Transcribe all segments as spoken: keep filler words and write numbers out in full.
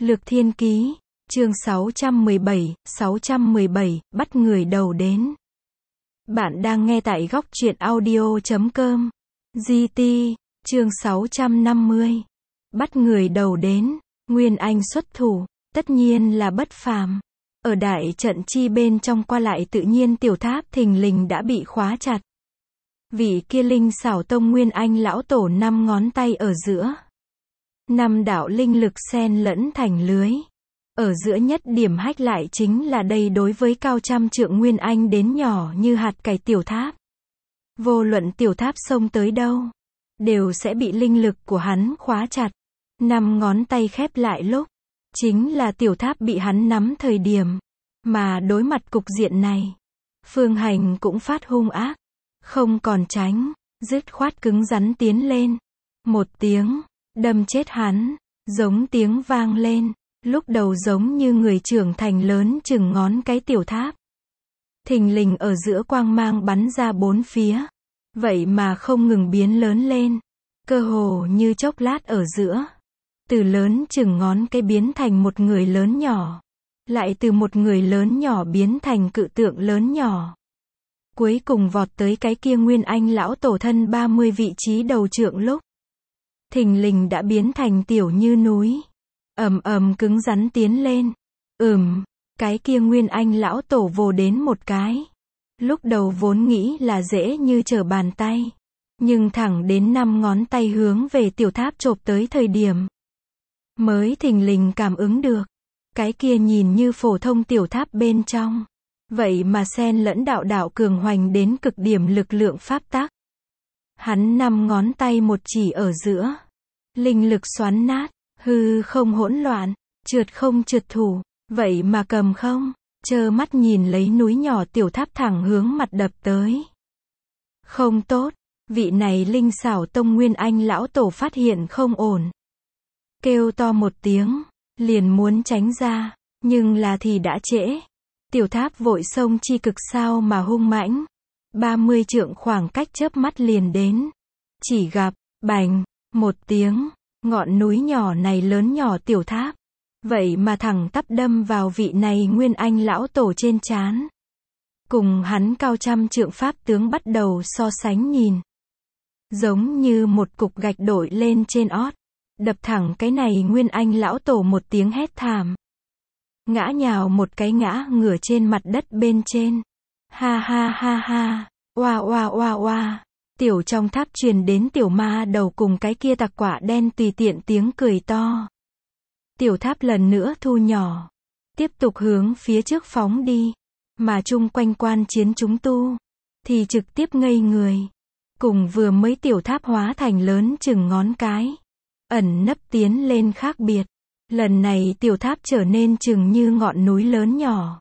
Lược Thiên Ký, chương sáu trăm mười bảy, sáu trăm mười bảy, bắt người đầu đến. Bạn đang nghe tại góc truyện audio chấm com. giê tê, chương sáu trăm năm mươi. Bắt người đầu đến, Nguyên Anh xuất thủ, tất nhiên là bất phàm. Ở đại trận chi bên trong qua lại tự nhiên tiểu tháp thình lình đã bị khóa chặt. Vị kia linh xảo tông Nguyên Anh lão tổ năm ngón tay ở giữa. Năm đạo linh lực xen lẫn thành lưới. Ở giữa nhất điểm hách lại chính là đây đối với cao trăm trượng Nguyên Anh đến nhỏ như hạt cải tiểu tháp. Vô luận tiểu tháp xông tới đâu, đều sẽ bị linh lực của hắn khóa chặt. Năm ngón tay khép lại lúc, chính là tiểu tháp bị hắn nắm thời điểm. Mà đối mặt cục diện này, Phương Hành cũng phát hung ác, không còn tránh, dứt khoát cứng rắn tiến lên. Một tiếng, đâm chết hắn, giống tiếng vang lên, lúc đầu giống như người trưởng thành lớn chừng ngón cái tiểu tháp. Thình lình ở giữa quang mang bắn ra bốn phía, vậy mà không ngừng biến lớn lên, cơ hồ như chốc lát ở giữa. Từ lớn chừng ngón cái biến thành một người lớn nhỏ, lại từ một người lớn nhỏ biến thành cự tượng lớn nhỏ. Cuối cùng vọt tới cái kia Nguyên Anh lão tổ thân ba mươi vị trí đầu trượng lúc, thình lình đã biến thành tiểu như núi, ầm ầm cứng rắn tiến lên. Ừm, cái kia Nguyên Anh lão tổ vồ đến một cái. Lúc đầu vốn nghĩ là dễ như trở bàn tay, nhưng thẳng đến năm ngón tay hướng về tiểu tháp chộp tới thời điểm, mới thình lình cảm ứng được, cái kia nhìn như phổ thông tiểu tháp bên trong, vậy mà xen lẫn đạo đạo cường hoành đến cực điểm lực lượng pháp tắc. Hắn năm ngón tay một chỉ ở giữa, linh lực xoắn nát, hư không hỗn loạn, trượt không trượt thủ, vậy mà cầm không, trơ mắt nhìn lấy núi nhỏ tiểu tháp thẳng hướng mặt đập tới. Không tốt, vị này linh xảo tông Nguyên Anh lão tổ phát hiện không ổn. Kêu to một tiếng, liền muốn tránh ra, nhưng là thì đã trễ. Tiểu tháp vội xông chi cực sao mà hung mãnh. ba mươi trượng khoảng cách chớp mắt liền đến. Chỉ gặp, bành, một tiếng, ngọn núi nhỏ này lớn nhỏ tiểu tháp. Vậy mà thẳng tắp đâm vào vị này Nguyên Anh lão tổ trên trán. Cùng hắn cao trăm trượng pháp tướng bắt đầu so sánh nhìn. Giống như một cục gạch đội lên trên ót. Đập thẳng cái này Nguyên Anh lão tổ một tiếng hét thảm. Ngã nhào một cái ngã ngửa trên mặt đất bên trên. Ha ha ha ha, oa oa oa oa. Tiểu trong tháp truyền đến tiểu ma đầu cùng cái kia tặc quả đen tùy tiện tiếng cười to. Tiểu tháp lần nữa thu nhỏ, tiếp tục hướng phía trước phóng đi, mà chung quanh quan chiến chúng tu, thì trực tiếp ngây người. Cùng vừa mới tiểu tháp hóa thành lớn chừng ngón cái, ẩn nấp tiến lên khác biệt. Lần này tiểu tháp trở nên chừng như ngọn núi lớn nhỏ.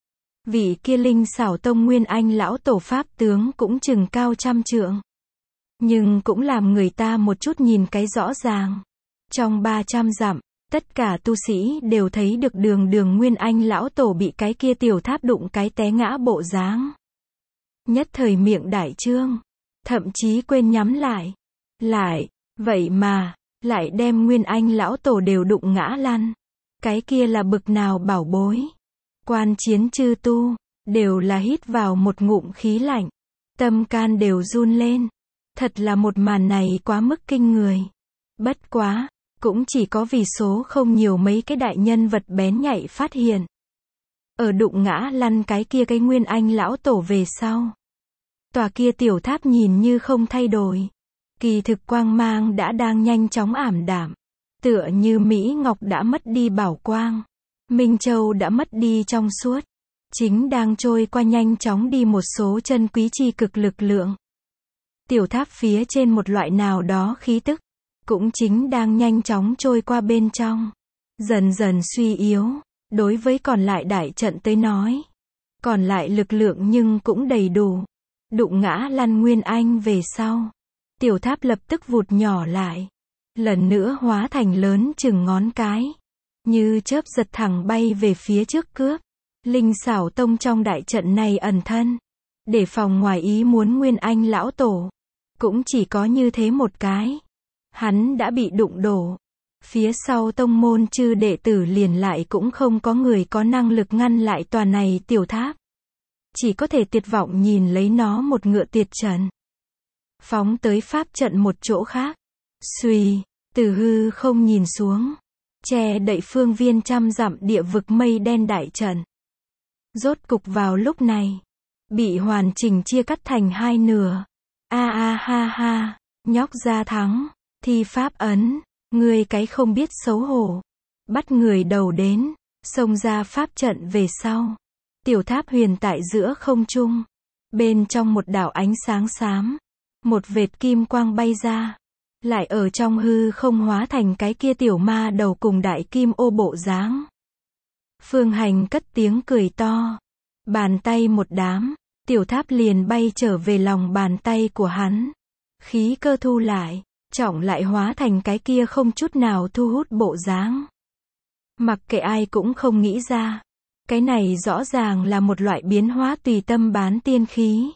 Vị kia linh xảo tông Nguyên Anh lão tổ pháp tướng cũng chừng cao trăm trượng. Nhưng cũng làm người ta một chút nhìn cái rõ ràng. Trong ba trăm dặm, tất cả tu sĩ đều thấy được đường đường Nguyên Anh lão tổ bị cái kia tiểu tháp đụng cái té ngã bộ dáng. Nhất thời miệng đại trương, thậm chí quên nhắm lại. Lại, vậy mà, lại đem Nguyên Anh lão tổ đều đụng ngã lăn. Cái kia là bực nào bảo bối. Quan chiến chư tu, đều là hít vào một ngụm khí lạnh. Tâm can đều run lên. Thật là một màn này quá mức kinh người. Bất quá, cũng chỉ có vì số không nhiều mấy cái đại nhân vật bén nhạy phát hiện. Ở đụng ngã lăn cái kia cái Nguyên Anh lão tổ về sau. Tòa kia tiểu tháp nhìn như không thay đổi. Kỳ thực quang mang đã đang nhanh chóng ảm đạm. Tựa như Mỹ Ngọc đã mất đi bảo quang. Minh Châu đã mất đi trong suốt. Chính đang trôi qua nhanh chóng đi một số chân quý chi cực lực lượng. Tiểu tháp phía trên một loại nào đó khí tức, cũng chính đang nhanh chóng trôi qua bên trong. Dần dần suy yếu, đối với còn lại đại trận tới nói. Còn lại lực lượng nhưng cũng đầy đủ. Đụng ngã lăn Nguyên Anh về sau. Tiểu tháp lập tức vụt nhỏ lại. Lần nữa hóa thành lớn chừng ngón cái. Như chớp giật thẳng bay về phía trước cướp. Linh xảo tông trong đại trận này ẩn thân. Để phòng ngoài ý muốn Nguyên Anh lão tổ. Cũng chỉ có như thế một cái. Hắn đã bị đụng đổ. Phía sau tông môn chư đệ tử liền lại cũng không có người có năng lực ngăn lại tòa này tiểu tháp. Chỉ có thể tuyệt vọng nhìn lấy nó một ngựa tiệt trần. Phóng tới pháp trận một chỗ khác. Xuy, từ hư không nhìn xuống. Che đậy phương viên trăm dặm địa vực mây đen đại trận. Rốt cục vào lúc này. Bị hoàn chỉnh chia cắt thành hai nửa. A a ha ha, nhóc ra thắng. Thi pháp ấn, ngươi cái không biết xấu hổ. Bắt người đầu đến, xông ra pháp trận về sau. Tiểu tháp huyền tại giữa không trung. Bên trong một đảo ánh sáng xám. Một vệt kim quang bay ra. Lại ở trong hư không hóa thành cái kia tiểu ma đầu cùng đại kim ô bộ dáng. Phương Hành cất tiếng cười to. Bàn tay một đám. Tiểu tháp liền bay trở về lòng bàn tay của hắn. Khí cơ thu lại. Trọng lại hóa thành cái kia không chút nào thu hút bộ dáng. Mặc kệ ai cũng không nghĩ ra. Cái này rõ ràng là một loại biến hóa tùy tâm bán tiên khí.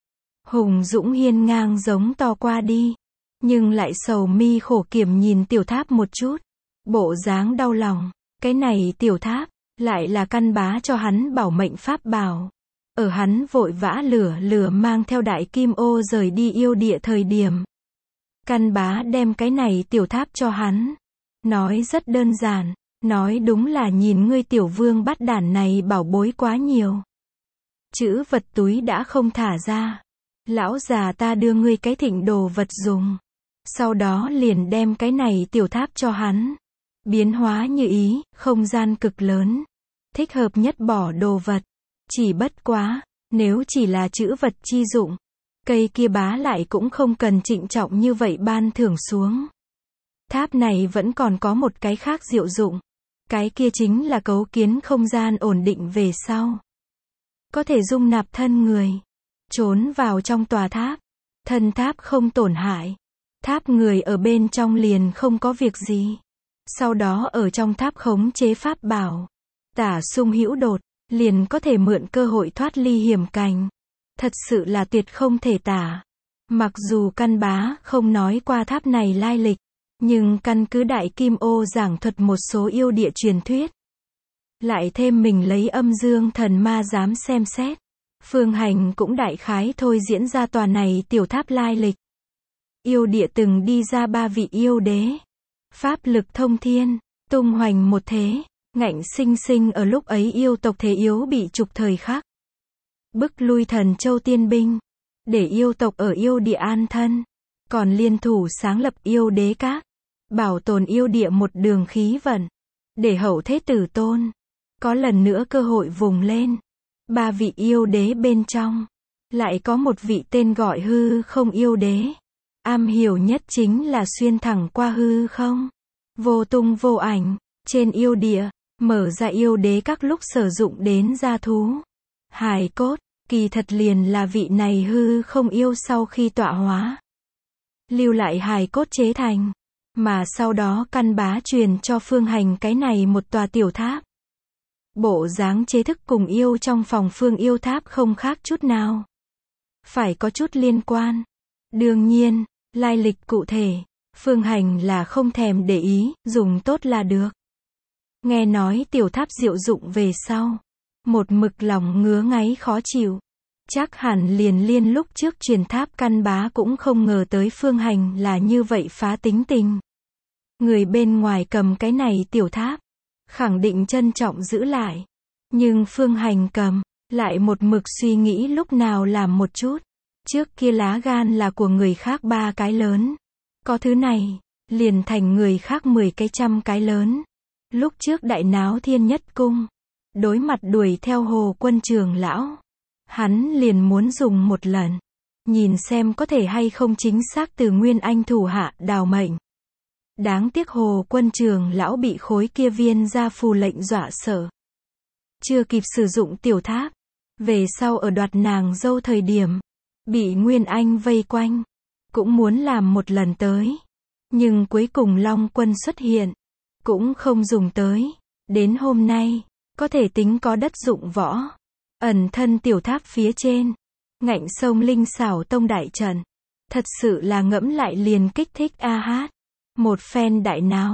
Hùng dũng hiên ngang giống to qua đi. Nhưng lại sầu mi khổ kiểm nhìn tiểu tháp một chút. Bộ dáng đau lòng. Cái này tiểu tháp, lại là căn bá cho hắn bảo mệnh pháp bảo. Ở hắn vội vã lửa lửa mang theo đại kim ô rời đi yêu địa thời điểm. Căn bá đem cái này tiểu tháp cho hắn. Nói rất đơn giản. Nói đúng là nhìn ngươi tiểu vương bắt đản này bảo bối quá nhiều. Chữ vật túi đã không thả ra. Lão già ta đưa ngươi cái thịnh đồ vật dùng. Sau đó liền đem cái này tiểu tháp cho hắn. Biến hóa như ý, không gian cực lớn. Thích hợp nhất bỏ đồ vật. Chỉ bất quá, nếu chỉ là chữ vật chi dụng. Cây kia bá lại cũng không cần trịnh trọng như vậy ban thưởng xuống. Tháp này vẫn còn có một cái khác diệu dụng. Cái kia chính là cấu kiến không gian ổn định về sau. Có thể dung nạp thân người. Trốn vào trong tòa tháp. Thân tháp không tổn hại. Tháp người ở bên trong liền không có việc gì. Sau đó ở trong tháp khống chế pháp bảo. Tả sung hữu đột. Liền có thể mượn cơ hội thoát ly hiểm cảnh. Thật sự là tuyệt không thể tả. Mặc dù căn bá không nói qua tháp này lai lịch. Nhưng căn cứ đại kim ô giảng thuật một số yêu địa truyền thuyết. Lại thêm mình lấy âm dương thần ma dám xem xét. Phương Hành cũng đại khái thôi diễn ra tòa này tiểu tháp lai lịch. Yêu địa từng đi ra ba vị yêu đế. Pháp lực thông thiên, tung hoành một thế. Ngạnh sinh sinh ở lúc ấy yêu tộc thế yếu bị trục thời khắc. Bức lui thần châu tiên binh. Để yêu tộc ở yêu địa an thân. Còn liên thủ sáng lập yêu đế các. Bảo tồn yêu địa một đường khí vận. Để hậu thế tử tôn. Có lần nữa cơ hội vùng lên. Ba vị yêu đế bên trong. Lại có một vị tên gọi hư không yêu đế. Am hiểu nhất chính là xuyên thẳng qua hư không. Vô tung vô ảnh. Trên yêu địa. Mở ra yêu đế các lúc sử dụng đến gia thú. Hài cốt. Kỳ thật liền là vị này hư không yêu sau khi tọa hóa. Lưu lại hài cốt chế thành. Mà sau đó căn bá truyền cho Phương Hành cái này một tòa tiểu tháp. Bộ dáng chế thức cùng yêu trong phòng Phương yêu tháp không khác chút nào. Phải có chút liên quan. Đương nhiên, lai lịch cụ thể, Phương Hành là không thèm để ý, dùng tốt là được. Nghe nói tiểu tháp diệu dụng về sau. Một mực lòng ngứa ngáy khó chịu. Chắc hẳn liền liên lúc trước truyền tháp căn bá cũng không ngờ tới Phương Hành là như vậy phá tính tình. Người bên ngoài cầm cái này tiểu tháp. Khẳng định trân trọng giữ lại. Nhưng Phương Hành cầm. Lại một mực suy nghĩ lúc nào làm một chút. Trước kia lá gan là của người khác ba cái lớn. Có thứ này. Liền thành người khác mười cái trăm cái lớn. Lúc trước đại náo thiên nhất cung. Đối mặt đuổi theo Hồ Quân Trường lão. Hắn liền muốn dùng một lần. Nhìn xem có thể hay không chính xác từ Nguyên Anh thủ hạ đào mệnh. Đáng tiếc Hồ Quân Trường lão bị khối kia viên ra phù lệnh dọa sợ. Chưa kịp sử dụng tiểu tháp. Về sau ở đoạt nàng dâu thời điểm. Bị Nguyên Anh vây quanh. Cũng muốn làm một lần tới. Nhưng cuối cùng Long Quân xuất hiện. Cũng không dùng tới. Đến hôm nay. Có thể tính có đất dụng võ. Ẩn thân tiểu tháp phía trên. Ngạnh sông linh xảo tông đại trận. Thật sự là ngẫm lại liền kích thích a hát. Một phen đại náo.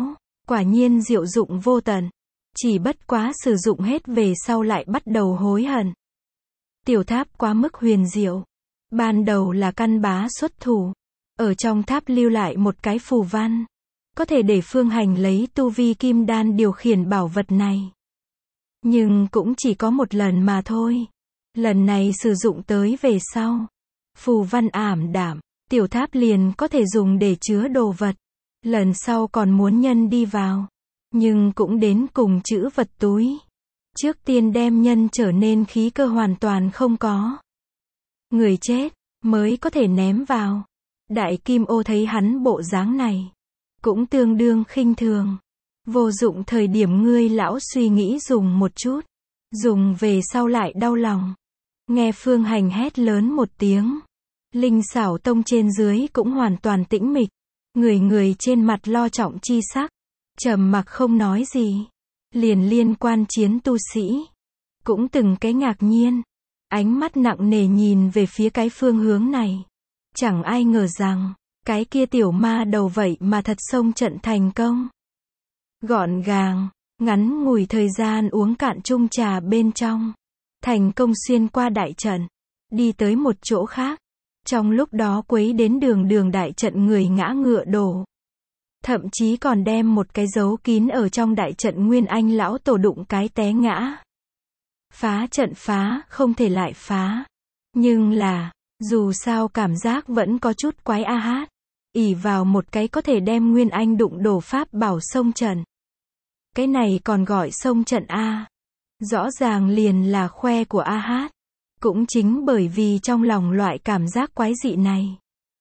Quả nhiên diệu dụng vô tận. Chỉ bất quá sử dụng hết về sau lại bắt đầu hối hận. Tiểu tháp quá mức huyền diệu. Ban đầu là Căn Bá xuất thủ. Ở trong tháp lưu lại một cái phù văn. Có thể để Phương Hành lấy tu vi kim đan điều khiển bảo vật này. Nhưng cũng chỉ có một lần mà thôi. Lần này sử dụng tới về sau. Phù văn ảm đạm. Tiểu tháp liền có thể dùng để chứa đồ vật. Lần sau còn muốn nhân đi vào. Nhưng cũng đến cùng chữ vật túi. Trước tiên đem nhân trở nên khí cơ hoàn toàn không có. Người chết, mới có thể ném vào. Đại Kim Ô thấy hắn bộ dáng này. Cũng tương đương khinh thường. Vô dụng thời điểm ngươi lão suy nghĩ dùng một chút. Dùng về sau lại đau lòng. Nghe Phương Hành hét lớn một tiếng. Linh Xảo Tông trên dưới cũng hoàn toàn tĩnh mịch. Người người trên mặt lo trọng chi sắc. Trầm mặc không nói gì. Liền liên quan chiến tu sĩ. Cũng từng cái ngạc nhiên. Ánh mắt nặng nề nhìn về phía cái phương hướng này. Chẳng ai ngờ rằng, cái kia tiểu ma đầu vậy mà thật xông trận thành công. Gọn gàng, ngắn ngủi thời gian uống cạn chung trà bên trong. Thành công xuyên qua đại trận. Đi tới một chỗ khác. Trong lúc đó quấy đến đường đường đại trận người ngã ngựa đổ. Thậm chí còn đem một cái dấu kín ở trong đại trận Nguyên Anh lão tổ đụng cái té ngã. Phá trận phá, không thể lại phá. Nhưng là, dù sao cảm giác vẫn có chút quái a hát. ỷ vào một cái có thể đem Nguyên Anh đụng đổ pháp bảo xông trận. Cái này còn gọi xông trận A. Rõ ràng liền là khoe của a hát. Cũng chính bởi vì trong lòng loại cảm giác quái dị này.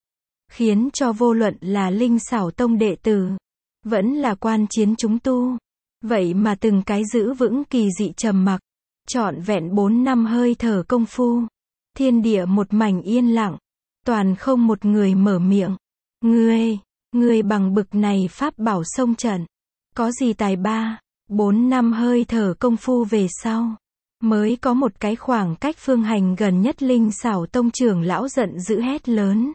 Khiến cho vô luận là Linh Xảo Tông đệ tử. Vẫn là quan chiến chúng tu. Vậy mà từng cái giữ vững kỳ dị trầm mặc. Trọn vẹn bốn năm hơi thở công phu. Thiên địa một mảnh yên lặng. Toàn không một người mở miệng. Ngươi, ngươi bằng bực này pháp bảo xông trận. Có gì tài ba. Bốn năm hơi thở công phu về sau. Mới có một cái khoảng cách Phương Hành gần nhất Linh Xảo Tông trưởng lão giận dữ hét lớn.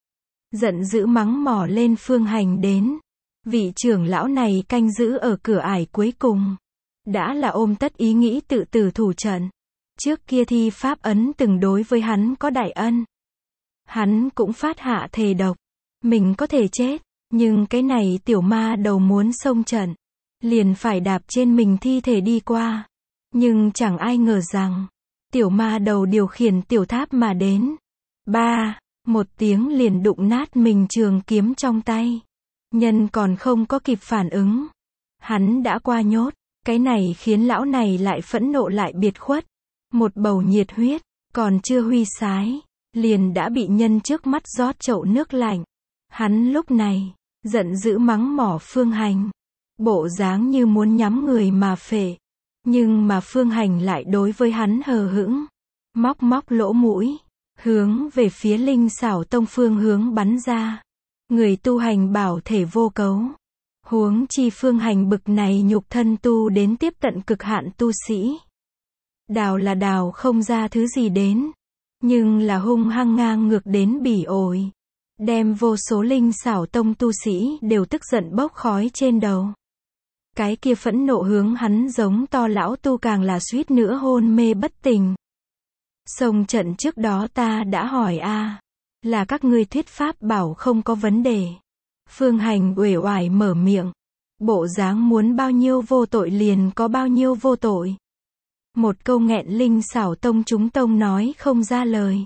Giận dữ mắng mỏ lên Phương Hành đến. Vị trưởng lão này canh giữ ở cửa ải cuối cùng. Đã là ôm tất ý nghĩ tự tử thủ trận. Trước kia thi pháp ấn từng đối với hắn có đại ân. Hắn cũng phát hạ thề độc. Mình có thể chết. Nhưng cái này tiểu ma đầu muốn xông trận. Liền phải đạp trên mình thi thể đi qua. Nhưng chẳng ai ngờ rằng. Tiểu ma đầu điều khiển tiểu tháp mà đến. Ba. Một tiếng liền đụng nát mình trường kiếm trong tay. Nhân còn không có kịp phản ứng. Hắn đã qua nhốt. Cái này khiến lão này lại phẫn nộ lại biệt khuất. Một bầu nhiệt huyết. Còn chưa huy sái. Liền đã bị nhân trước mắt rót chậu nước lạnh. Hắn lúc này. Giận dữ mắng mỏ Phương Hành. Bộ dáng như muốn nhắm người mà phệ. Nhưng mà Phương Hành lại đối với hắn hờ hững. Móc móc lỗ mũi. Hướng về phía Linh Xảo Tông phương hướng bắn ra. Người tu hành bảo thể vô cấu. Huống chi Phương Hành bực này nhục thân tu đến tiếp tận cực hạn tu sĩ. Đào là đào không ra thứ gì đến. Nhưng là hung hăng ngang ngược đến bỉ ổi. Đem vô số Linh Xảo Tông tu sĩ đều tức giận bốc khói trên đầu. Cái kia phẫn nộ hướng hắn giống to lão tu càng là suýt nữa hôn mê bất tỉnh. Xông trận trước đó ta đã hỏi a, là các ngươi thuyết pháp bảo không có vấn đề. Phương Hành uể oải mở miệng. Bộ dáng muốn bao nhiêu vô tội liền có bao nhiêu vô tội. Một câu nghẹn Linh Xảo Tông chúng tông nói không ra lời.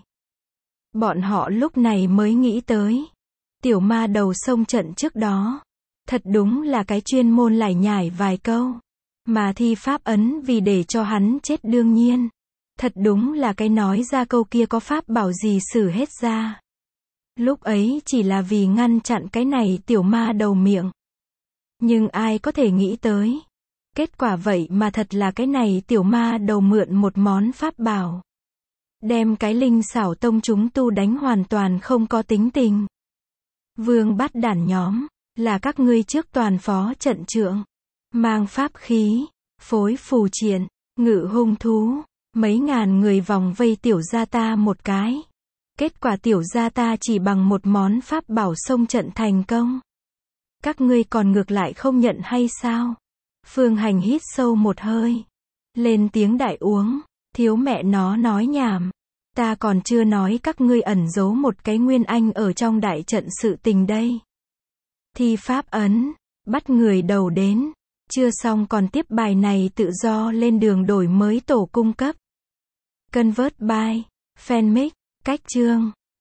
Bọn họ lúc này mới nghĩ tới. Tiểu ma đầu xông trận trước đó. Thật đúng là cái chuyên môn lải nhải vài câu. Mà thi pháp ấn vì để cho hắn chết đương nhiên. Thật đúng là cái nói ra câu kia có pháp bảo gì xử hết ra. Lúc ấy chỉ là vì ngăn chặn cái này tiểu ma đầu miệng. Nhưng ai có thể nghĩ tới. Kết quả vậy mà thật là cái này tiểu ma đầu mượn một món pháp bảo. Đem cái Linh Xảo Tông chúng tu đánh hoàn toàn không có tính tình. Vương bắt đản nhóm. Là các ngươi trước toàn phó trận trượng. Mang pháp khí. Phối phù triện. Ngự hung thú. Mấy ngàn người vòng vây tiểu gia ta một cái. Kết quả tiểu gia ta chỉ bằng một món pháp bảo xông trận thành công. Các ngươi còn ngược lại không nhận hay sao? Phương Hành hít sâu một hơi. Lên tiếng đại uống. Thiếu mẹ nó nói nhảm. Ta còn chưa nói các ngươi ẩn giấu một cái nguyên anh ở trong đại trận sự tình đây. Thi pháp ấn. Bắt người đầu đến. Chưa xong còn tiếp bài này tự do lên đường đổi mới tổ cung cấp. Convert by Fanmic. Cách chương.